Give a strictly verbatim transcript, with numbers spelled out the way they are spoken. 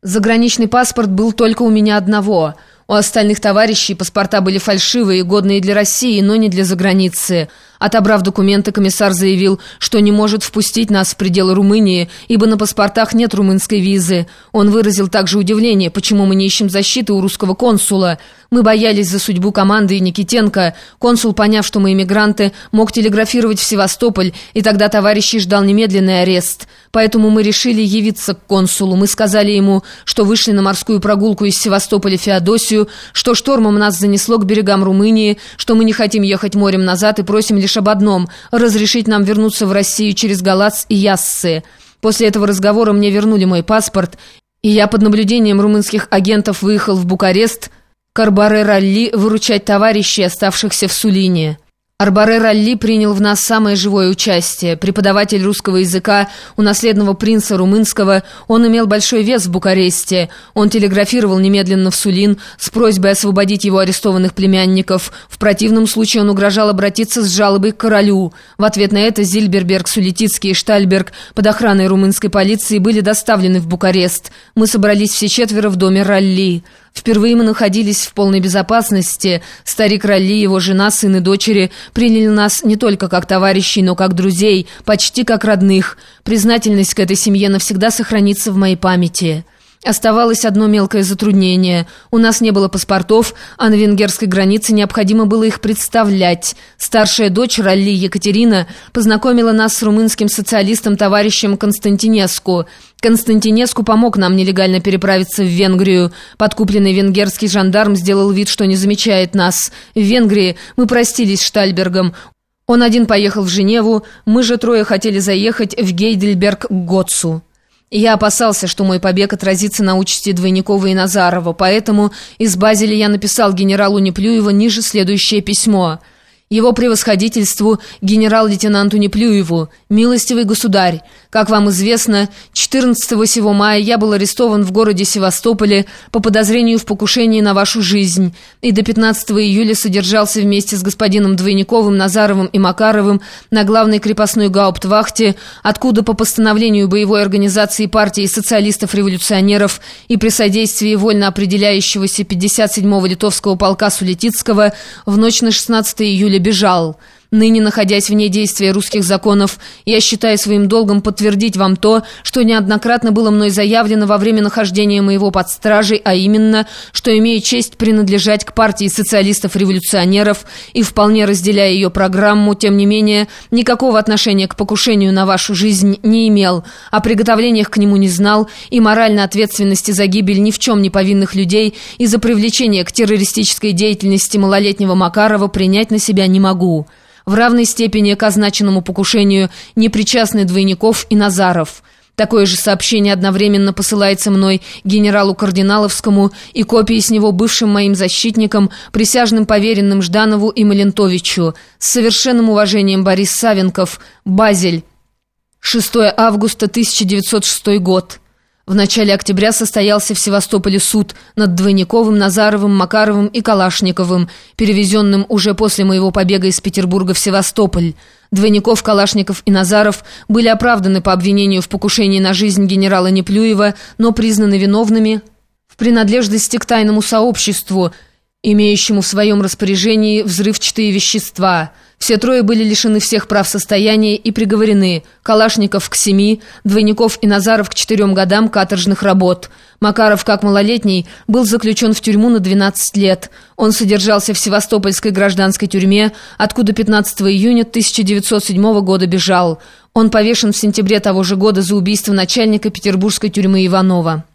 Заграничный паспорт был только у меня одного. У остальных товарищей паспорта были фальшивые, годные для России, но не для заграницы. Отобрав документы, комиссар заявил, что не может впустить нас в пределы Румынии, ибо на паспортах нет румынской визы. Он выразил также удивление, почему мы не ищем защиты у русского консула. Мы боялись за судьбу команды и Никитенко. Консул, поняв, что мы эмигранты, мог телеграфировать в Севастополь, и тогда товарищей ждал немедленный арест. Поэтому мы решили явиться к консулу. Мы сказали ему, что вышли на морскую прогулку из Севастополя в Феодосию, что штормом нас занесло к берегам Румынии, что мы не хотим ехать морем назад и просим лишь об одном – разрешить нам вернуться в Россию через Галац и Яссы. После этого разговора мне вернули мой паспорт, и я под наблюдением румынских агентов выехал в Букарест к Арбаре-Ралли выручать товарищей, оставшихся в Сулине. Арбаре-Ралли принял в нас самое живое участие. Преподаватель русского языка у наследного принца румынского, он имел большой вес в Букаресте. Он телеграфировал немедленно в Сулин с просьбой освободить его арестованных племянников. В противном случае он угрожал обратиться с жалобой к королю. В ответ на это Зильберберг, Сулитицкий и Штальберг под охраной румынской полиции были доставлены в Букарест. Мы собрались все четверо в доме Ралли. Впервые мы находились в полной безопасности. Старик Ралли, его жена, сын и дочери приняли нас не только как товарищей, но как друзей, почти как родных. Признательность к этой семье навсегда сохранится в моей памяти. Оставалось одно мелкое затруднение. У нас не было паспортов, а на венгерской границе необходимо было их представлять. Старшая дочь Ралли, Екатерина, познакомила нас с румынским социалистом-товарищем Константинеску. Константинеску помог нам нелегально переправиться в Венгрию. Подкупленный венгерский жандарм сделал вид, что не замечает нас. В Венгрии мы простились с Штальбергом. Он один поехал в Женеву, мы же трое хотели заехать в Гейдельберг к Готцу. Я опасался, что мой побег отразится на участи Двойникова и Назарова, поэтому из Базеля я написал генералу Неплюеву ниже следующее письмо. Его превосходительству генерал-лейтенанту Неплюеву. «Милостивый государь, как вам известно, четырнадцатого сего мая я был арестован в городе Севастополе по подозрению в покушении на вашу жизнь, и до пятнадцатого июля содержался вместе с господином Двойниковым, Назаровым и Макаровым на главной крепостной гауптвахте, откуда по постановлению боевой организации партии социалистов-революционеров и при содействии вольно определяющегося пятьдесят седьмого литовского полка Сулитицкого в ночь на шестнадцатое июля бежал. Ныне, находясь вне действия русских законов, я считаю своим долгом подтвердить вам то, что неоднократно было мной заявлено во время нахождения моего под стражей, а именно, что имею честь принадлежать к партии социалистов-революционеров и вполне разделяя ее программу, тем не менее, никакого отношения к покушению на вашу жизнь не имел, о приготовлениях к нему не знал и моральной ответственности за гибель ни в чем не повинных людей и за привлечение к террористической деятельности малолетнего Макарова принять на себя не могу. В равной степени к означенному покушению непричастны Двойников и Назаров. Такое же сообщение одновременно посылается мной генералу Кардиналовскому и копии с него бывшим моим защитникам, присяжным поверенным Жданову и Малентовичу. С совершенным уважением, Борис Савенков, Базель, шестого августа тысяча девятьсот шестого год. В начале октября состоялся в Севастополе суд над Двойниковым, Назаровым, Макаровым и Калашниковым, перевезенным уже после моего побега из Петербурга в Севастополь. Двойников, Калашников и Назаров были оправданы по обвинению в покушении на жизнь генерала Неплюева, но признаны виновными в принадлежности к тайному сообществу, имеющему в своем распоряжении взрывчатые вещества. Все трое были лишены всех прав состояния и приговорены: Калашников к семи, Двойников и Назаров к четырем годам каторжных работ. Макаров, как малолетний, был заключен в тюрьму на двенадцать лет. Он содержался в Севастопольской гражданской тюрьме, откуда пятнадцатого июня тысяча девятьсот седьмого года бежал. Он повешен в сентябре того же года за убийство начальника петербургской тюрьмы Иванова.